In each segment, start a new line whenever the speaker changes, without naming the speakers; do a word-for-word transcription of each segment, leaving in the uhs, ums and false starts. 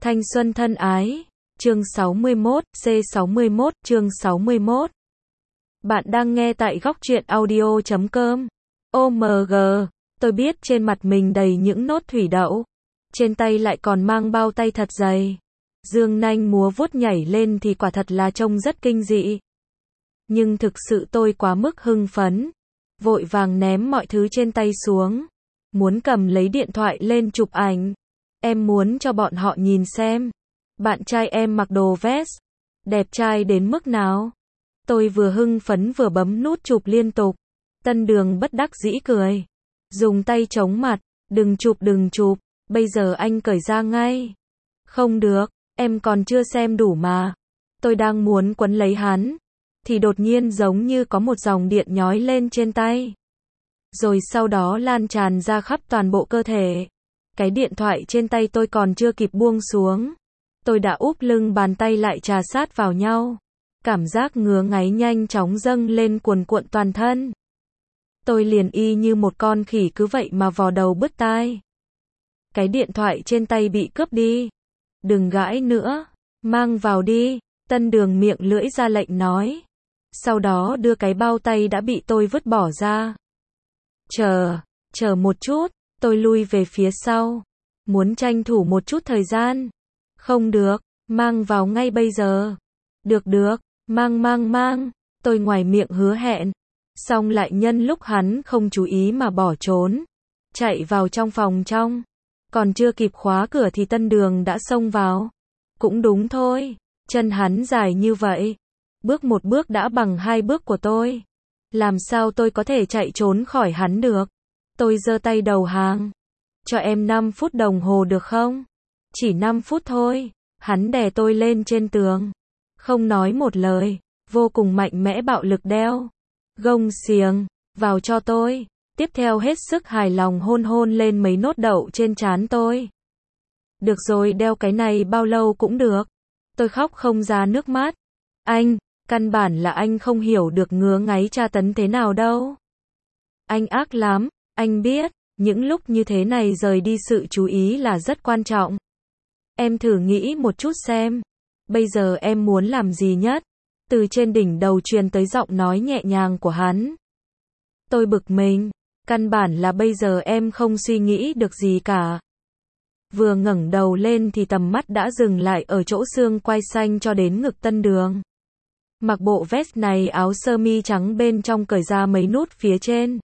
Thanh xuân thân ái, chương sáu mươi mốt, C sáu mươi mốt, chương sáu mươi mốt. Bạn đang nghe tại góc truyện audio chấm com. ô em giê, tôi biết trên mặt mình đầy những nốt thủy đậu. Trên tay lại còn mang bao tay thật dày. Dương nanh múa vuốt nhảy lên thì quả thật là trông rất kinh dị. Nhưng thực sự tôi quá mức hưng phấn. Vội vàng ném mọi thứ trên tay xuống. Muốn cầm lấy điện thoại lên chụp ảnh. Em muốn cho bọn họ nhìn xem. Bạn trai em mặc đồ vest. Đẹp trai đến mức nào? Tôi vừa hưng phấn vừa bấm nút chụp liên tục. Tân Đường bất đắc dĩ cười. Dùng tay chống mặt. Đừng chụp đừng chụp. Bây giờ anh cởi ra ngay. Không được. Em còn chưa xem đủ mà. Tôi đang muốn quấn lấy hắn. Thì đột nhiên giống như có một dòng điện nhói lên trên tay. Rồi sau đó lan tràn ra khắp toàn bộ cơ thể. Cái điện thoại trên tay tôi còn chưa kịp buông xuống. Tôi đã úp lưng bàn tay lại trà sát vào nhau. Cảm giác ngứa ngáy nhanh chóng dâng lên cuồn cuộn toàn thân. Tôi liền y như một con khỉ cứ vậy mà vò đầu bứt tai. Cái điện thoại trên tay bị cướp đi. Đừng gãi nữa. Mang vào đi. Tân Đường miệng lưỡi ra lệnh nói. Sau đó đưa cái bao tay đã bị tôi vứt bỏ ra. Chờ, chờ một chút. Tôi lui về phía sau. Muốn tranh thủ một chút thời gian. Không được, mang vào ngay bây giờ. Được được, mang mang mang. Tôi ngoài miệng hứa hẹn. Xong lại nhân lúc hắn không chú ý mà bỏ trốn. Chạy vào trong phòng trong. Còn chưa kịp khóa cửa thì Tân Đường đã xông vào. Cũng đúng thôi. Chân hắn dài như vậy. Bước một bước đã bằng hai bước của tôi. Làm sao tôi có thể chạy trốn khỏi hắn được? Tôi giơ tay đầu hàng. Cho em năm phút đồng hồ được không? Chỉ năm phút thôi. Hắn đè tôi lên trên tường. Không nói một lời. Vô cùng mạnh mẽ bạo lực đeo. Gông xiềng. Vào cho tôi. Tiếp theo hết sức hài lòng hôn hôn lên mấy nốt đậu trên trán tôi. Được rồi, đeo cái này bao lâu cũng được. Tôi khóc không ra nước mắt. Anh, căn bản là anh không hiểu được ngứa ngáy tra tấn thế nào đâu. Anh ác lắm, anh biết. Những lúc như thế này rời đi sự chú ý là rất quan trọng. Em thử nghĩ một chút xem. Bây giờ em muốn làm gì nhất? Từ trên đỉnh đầu truyền tới giọng nói nhẹ nhàng của hắn. Tôi bực mình. Căn bản là bây giờ em không suy nghĩ được gì cả. Vừa ngẩng đầu lên thì tầm mắt đã dừng lại ở chỗ xương quai xanh cho đến ngực Tân Đường. Mặc bộ vest này áo sơ mi trắng bên trong cởi ra mấy nút phía trên.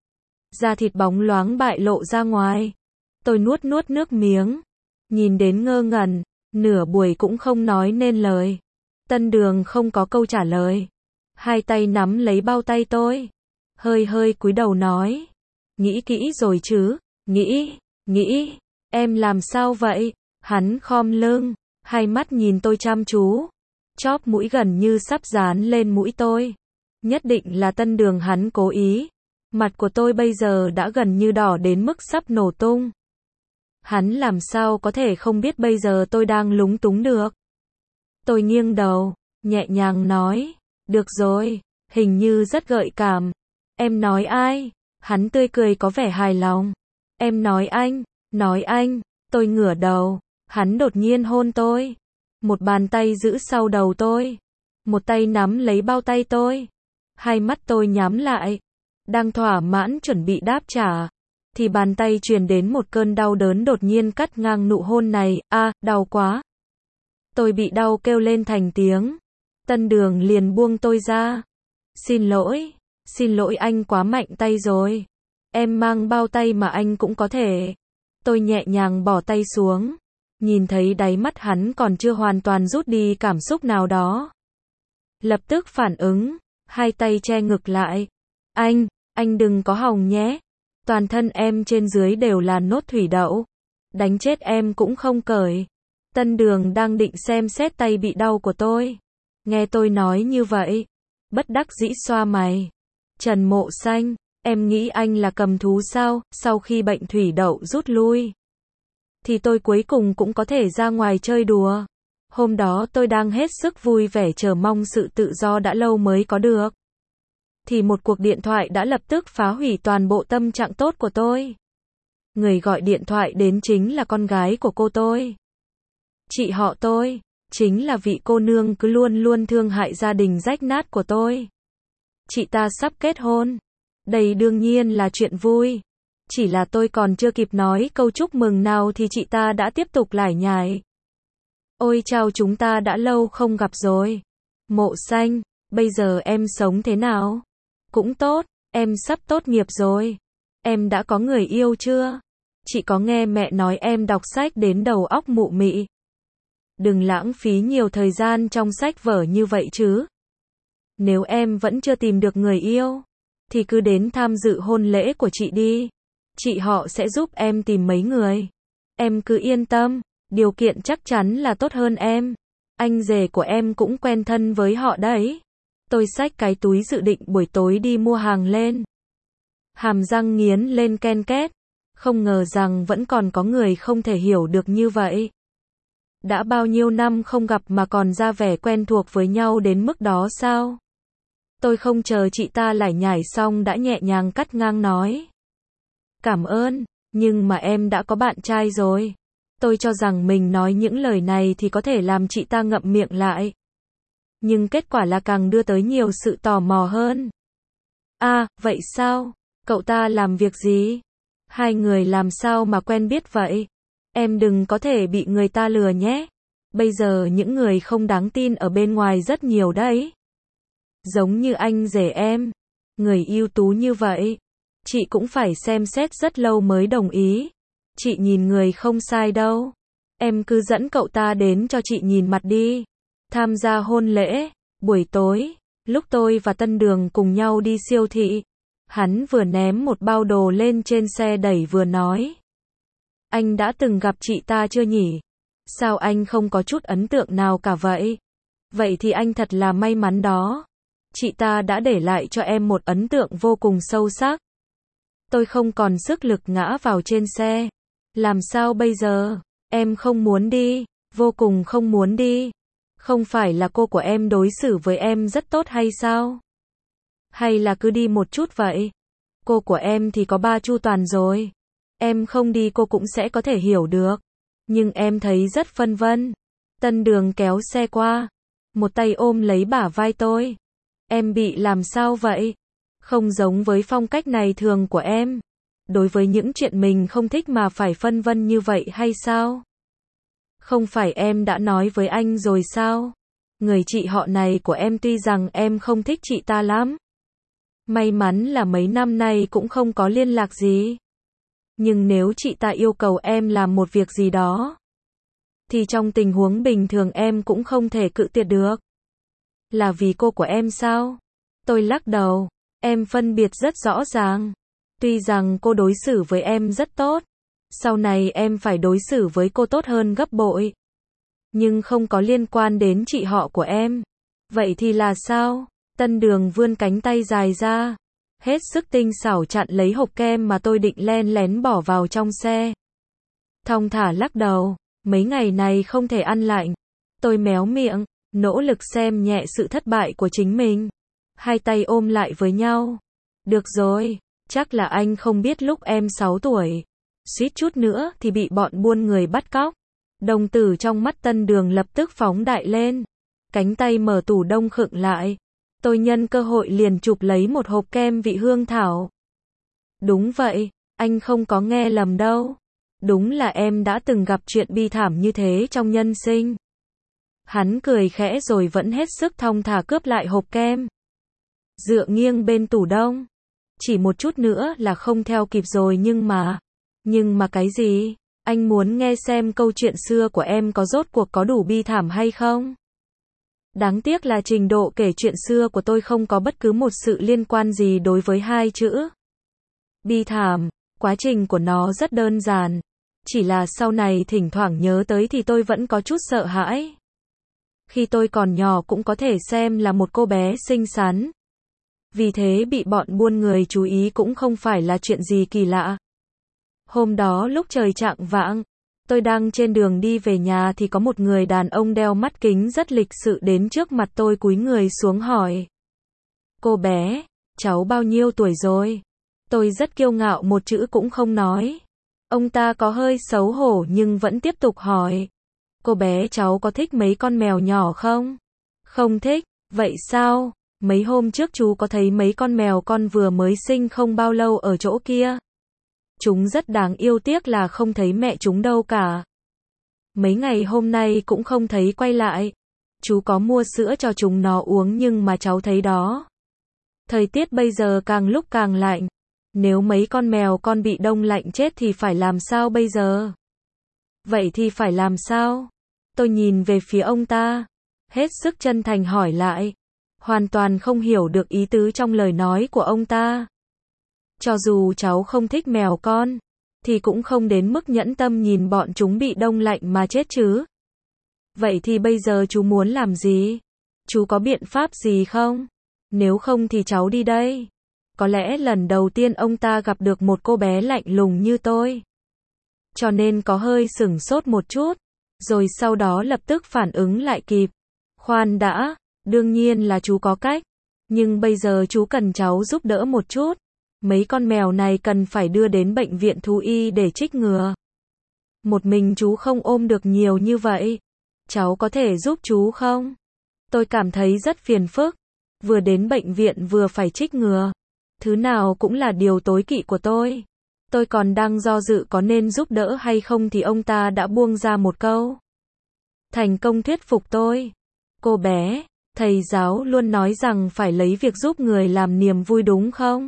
Da thịt bóng loáng bại lộ ra ngoài. Tôi nuốt nuốt nước miếng. Nhìn đến ngơ ngẩn. Nửa buổi cũng không nói nên lời. Tân Đường không có câu trả lời. Hai tay nắm lấy bao tay tôi. Hơi hơi cúi đầu nói. Nghĩ kỹ rồi chứ. Nghĩ, nghĩ. Em làm sao vậy? Hắn khom lưng. Hai mắt nhìn tôi chăm chú. Chóp mũi gần như sắp dán lên mũi tôi. Nhất định là Tân Đường hắn cố ý. Mặt của tôi bây giờ đã gần như đỏ đến mức sắp nổ tung. Hắn làm sao có thể không biết bây giờ tôi đang lúng túng được. Tôi nghiêng đầu, nhẹ nhàng nói. Được rồi, hình như rất gợi cảm. Em nói ai? Hắn tươi cười có vẻ hài lòng. Em nói anh, nói anh. Tôi ngửa đầu. Hắn đột nhiên hôn tôi. Một bàn tay giữ sau đầu tôi. Một tay nắm lấy bao tay tôi. Hai mắt tôi nhắm lại. Đang thỏa mãn chuẩn bị đáp trả. Thì bàn tay truyền đến một cơn đau đớn đột nhiên cắt ngang nụ hôn này. A, à, đau quá. Tôi bị đau kêu lên thành tiếng. Tân Đường liền buông tôi ra. Xin lỗi. Xin lỗi anh quá mạnh tay rồi. Em mang bao tay mà anh cũng có thể. Tôi nhẹ nhàng bỏ tay xuống. Nhìn thấy đáy mắt hắn còn chưa hoàn toàn rút đi cảm xúc nào đó. Lập tức phản ứng. Hai tay che ngực lại. Anh, anh đừng có hòng nhé. Toàn thân em trên dưới đều là nốt thủy đậu. Đánh chết em cũng không cởi. Tân Đường đang định xem xét tay bị đau của tôi. Nghe tôi nói như vậy. Bất đắc dĩ xoa mày. Trần Mộ Xanh, em nghĩ anh là cầm thú sao? Sau khi bệnh thủy đậu rút lui. Thì tôi cuối cùng cũng có thể ra ngoài chơi đùa. Hôm đó tôi đang hết sức vui vẻ chờ mong sự tự do đã lâu mới có được. Thì một cuộc điện thoại đã lập tức phá hủy toàn bộ tâm trạng tốt của tôi. Người gọi điện thoại đến chính là con gái của cô tôi. Chị họ tôi, chính là vị cô nương cứ luôn luôn thương hại gia đình rách nát của tôi. Chị ta sắp kết hôn. Đây đương nhiên là chuyện vui. Chỉ là tôi còn chưa kịp nói câu chúc mừng nào thì chị ta đã tiếp tục lải nhải. Ôi chao, chúng ta đã lâu không gặp rồi. Mộ Xanh, bây giờ em sống thế nào? Cũng tốt, em sắp tốt nghiệp rồi. Em đã có người yêu chưa? Chị có nghe mẹ nói em đọc sách đến đầu óc mụ mị. Đừng lãng phí nhiều thời gian trong sách vở như vậy chứ. Nếu em vẫn chưa tìm được người yêu, thì cứ đến tham dự hôn lễ của chị đi. Chị họ sẽ giúp em tìm mấy người. Em cứ yên tâm, điều kiện chắc chắn là tốt hơn em. Anh rể của em cũng quen thân với họ đấy. Tôi xách cái túi dự định buổi tối đi mua hàng lên. Hàm răng nghiến lên ken két. Không ngờ rằng vẫn còn có người không thể hiểu được như vậy. Đã bao nhiêu năm không gặp mà còn ra vẻ quen thuộc với nhau đến mức đó sao? Tôi không chờ chị ta lải nhải xong đã nhẹ nhàng cắt ngang nói. Cảm ơn, nhưng mà em đã có bạn trai rồi. Tôi cho rằng mình nói những lời này thì có thể làm chị ta ngậm miệng lại. Nhưng kết quả là càng đưa tới nhiều sự tò mò hơn. À, vậy sao? Cậu ta làm việc gì? Hai người làm sao mà quen biết vậy? Em đừng có thể bị người ta lừa nhé. Bây giờ những người không đáng tin ở bên ngoài rất nhiều đấy. Giống như anh rể em. Người ưu tú như vậy. Chị cũng phải xem xét rất lâu mới đồng ý. Chị nhìn người không sai đâu. Em cứ dẫn cậu ta đến cho chị nhìn mặt đi. Tham gia hôn lễ. Buổi tối, lúc tôi và Tân Đường cùng nhau đi siêu thị, hắn vừa ném một bao đồ lên trên xe đẩy vừa nói. Anh đã từng gặp chị ta chưa nhỉ? Sao anh không có chút ấn tượng nào cả vậy? Vậy thì anh thật là may mắn đó. Chị ta đã để lại cho em một ấn tượng vô cùng sâu sắc. Tôi không còn sức lực ngã vào trên xe. Làm sao bây giờ? Em không muốn đi, vô cùng không muốn đi. Không phải là cô của em đối xử với em rất tốt hay sao? Hay là cứ đi một chút vậy? Cô của em thì có ba chu toàn rồi. Em không đi cô cũng sẽ có thể hiểu được. Nhưng em thấy rất phân vân. Tân Đường kéo xe qua. Một tay ôm lấy bả vai tôi. Em bị làm sao vậy? Không giống với phong cách này thường của em. Đối với những chuyện mình không thích mà phải phân vân như vậy hay sao? Không phải em đã nói với anh rồi sao? Người chị họ này của em tuy rằng em không thích chị ta lắm. May mắn là mấy năm nay cũng không có liên lạc gì. Nhưng nếu chị ta yêu cầu em làm một việc gì đó, thì trong tình huống bình thường em cũng không thể cự tuyệt được. Là vì cô của em sao? Tôi lắc đầu. Em phân biệt rất rõ ràng. Tuy rằng cô đối xử với em rất tốt. Sau này em phải đối xử với cô tốt hơn gấp bội. Nhưng không có liên quan đến chị họ của em. Vậy thì là sao? Tân Đường vươn cánh tay dài ra. Hết sức tinh xảo chặn lấy hộp kem mà tôi định len lén bỏ vào trong xe. Thong thả lắc đầu. Mấy ngày này không thể ăn lạnh. Tôi méo miệng, nỗ lực xem nhẹ sự thất bại của chính mình. Hai tay ôm lại với nhau. Được rồi, chắc là anh không biết lúc em sáu tuổi. Suýt chút nữa thì bị bọn buôn người bắt cóc. Đồng tử trong mắt Tân Đường lập tức phóng đại lên. Cánh tay mở tủ đông khựng lại. Tôi nhân cơ hội liền chụp lấy một hộp kem vị hương thảo. Đúng vậy, anh không có nghe lầm đâu. Đúng là em đã từng gặp chuyện bi thảm như thế trong nhân sinh. Hắn cười khẽ rồi vẫn hết sức thong thả cướp lại hộp kem. Dựa nghiêng bên tủ đông. Chỉ một chút nữa là không theo kịp rồi nhưng mà... Nhưng mà cái gì? Anh muốn nghe xem câu chuyện xưa của em có rốt cuộc có đủ bi thảm hay không? Đáng tiếc là trình độ kể chuyện xưa của tôi không có bất cứ một sự liên quan gì đối với hai chữ bi thảm. Quá trình của nó rất đơn giản. Chỉ là sau này thỉnh thoảng nhớ tới thì tôi vẫn có chút sợ hãi. Khi tôi còn nhỏ cũng có thể xem là một cô bé xinh xắn. Vì thế bị bọn buôn người chú ý cũng không phải là chuyện gì kỳ lạ. Hôm đó lúc trời chạng vạng, tôi đang trên đường đi về nhà thì có một người đàn ông đeo mắt kính rất lịch sự đến trước mặt tôi cúi người xuống hỏi. Cô bé, cháu bao nhiêu tuổi rồi? Tôi rất kiêu ngạo một chữ cũng không nói. Ông ta có hơi xấu hổ nhưng vẫn tiếp tục hỏi. Cô bé cháu có thích mấy con mèo nhỏ không? Không thích, vậy sao? Mấy hôm trước chú có thấy mấy con mèo con vừa mới sinh không bao lâu ở chỗ kia. Chúng rất đáng yêu, tiếc là không thấy mẹ chúng đâu cả. Mấy ngày hôm nay cũng không thấy quay lại. Chú có mua sữa cho chúng nó uống nhưng mà cháu thấy đó. Thời tiết bây giờ càng lúc càng lạnh. Nếu mấy con mèo con bị đông lạnh chết thì phải làm sao bây giờ? Vậy thì phải làm sao? Tôi nhìn về phía ông ta, hết sức chân thành hỏi lại. Hoàn toàn không hiểu được ý tứ trong lời nói của ông ta. Cho dù cháu không thích mèo con, thì cũng không đến mức nhẫn tâm nhìn bọn chúng bị đông lạnh mà chết chứ. Vậy thì bây giờ chú muốn làm gì? Chú có biện pháp gì không? Nếu không thì cháu đi đây. Có lẽ lần đầu tiên ông ta gặp được một cô bé lạnh lùng như tôi. Cho nên có hơi sửng sốt một chút. Rồi sau đó lập tức phản ứng lại kịp. Khoan đã, đương nhiên là chú có cách. Nhưng bây giờ chú cần cháu giúp đỡ một chút. Mấy con mèo này cần phải đưa đến bệnh viện thú y để trích ngừa. Một mình chú không ôm được nhiều như vậy. Cháu có thể giúp chú không? Tôi cảm thấy rất phiền phức. Vừa đến bệnh viện vừa phải trích ngừa. Thứ nào cũng là điều tối kỵ của tôi. Tôi còn đang do dự có nên giúp đỡ hay không thì ông ta đã buông ra một câu. Thành công thuyết phục tôi. Cô bé, thầy giáo luôn nói rằng phải lấy việc giúp người làm niềm vui đúng không?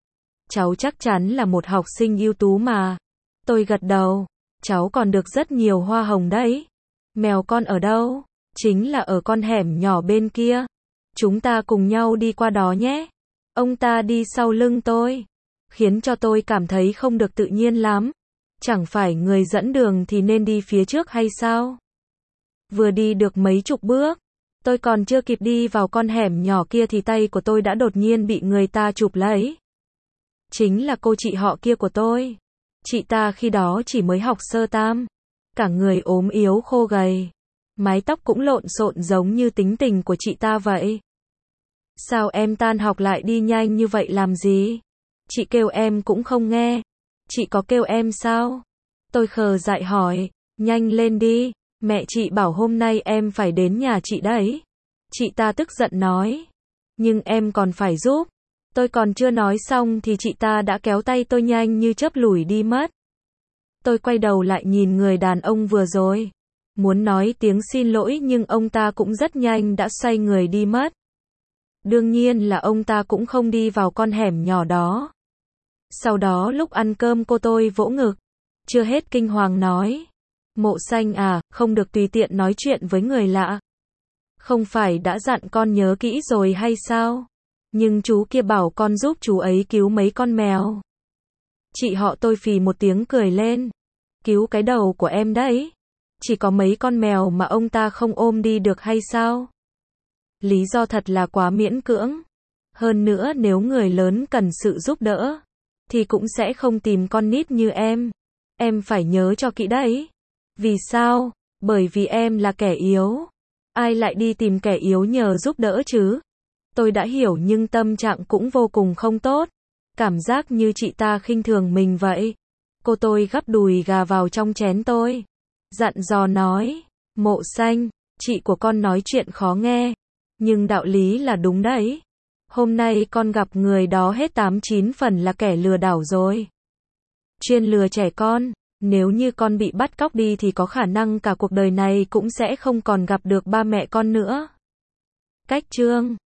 Cháu chắc chắn là một học sinh ưu tú mà. Tôi gật đầu. Cháu còn được rất nhiều hoa hồng đấy. Mèo con ở đâu? Chính là ở con hẻm nhỏ bên kia. Chúng ta cùng nhau đi qua đó nhé. Ông ta đi sau lưng tôi, khiến cho tôi cảm thấy không được tự nhiên lắm. Chẳng phải người dẫn đường thì nên đi phía trước hay sao? Vừa đi được mấy chục bước, tôi còn chưa kịp đi vào con hẻm nhỏ kia thì tay của tôi đã đột nhiên bị người ta chụp lấy. Chính là cô chị họ kia của tôi. Chị ta khi đó chỉ mới học sơ tam, cả người ốm yếu khô gầy, mái tóc cũng lộn xộn giống như tính tình của chị ta vậy. Sao em tan học lại đi nhanh như vậy làm gì? Chị kêu em cũng không nghe. Chị có kêu em sao? Tôi khờ dại hỏi, nhanh lên đi, mẹ chị bảo hôm nay em phải đến nhà chị đấy. Chị ta tức giận nói, nhưng em còn phải giúp. Tôi còn chưa nói xong thì chị ta đã kéo tay tôi nhanh như chớp lủi đi mất. Tôi quay đầu lại nhìn người đàn ông vừa rồi, muốn nói tiếng xin lỗi nhưng ông ta cũng rất nhanh đã xoay người đi mất. Đương nhiên là ông ta cũng không đi vào con hẻm nhỏ đó. Sau đó lúc ăn cơm cô tôi vỗ ngực, chưa hết kinh hoàng nói, Mộ Xanh à, không được tùy tiện nói chuyện với người lạ. Không phải đã dặn con nhớ kỹ rồi hay sao? Nhưng chú kia bảo con giúp chú ấy cứu mấy con mèo. Chị họ tôi phì một tiếng cười lên. Cứu cái đầu của em đấy. Chỉ có mấy con mèo mà ông ta không ôm đi được hay sao? Lý do thật là quá miễn cưỡng. Hơn nữa nếu người lớn cần sự giúp đỡ, thì cũng sẽ không tìm con nít như em. Em phải nhớ cho kỹ đấy. Vì sao? Bởi vì em là kẻ yếu. Ai lại đi tìm kẻ yếu nhờ giúp đỡ chứ? Tôi đã hiểu nhưng tâm trạng cũng vô cùng không tốt. Cảm giác như chị ta khinh thường mình vậy. Cô tôi gắp đùi gà vào trong chén tôi. Dặn dò nói, Mộ Xanh, chị của con nói chuyện khó nghe. Nhưng đạo lý là đúng đấy. Hôm nay con gặp người đó hết tám chín phần là kẻ lừa đảo rồi. Chuyên lừa trẻ con. Nếu như con bị bắt cóc đi thì có khả năng cả cuộc đời này cũng sẽ không còn gặp được ba mẹ con nữa. Cách chương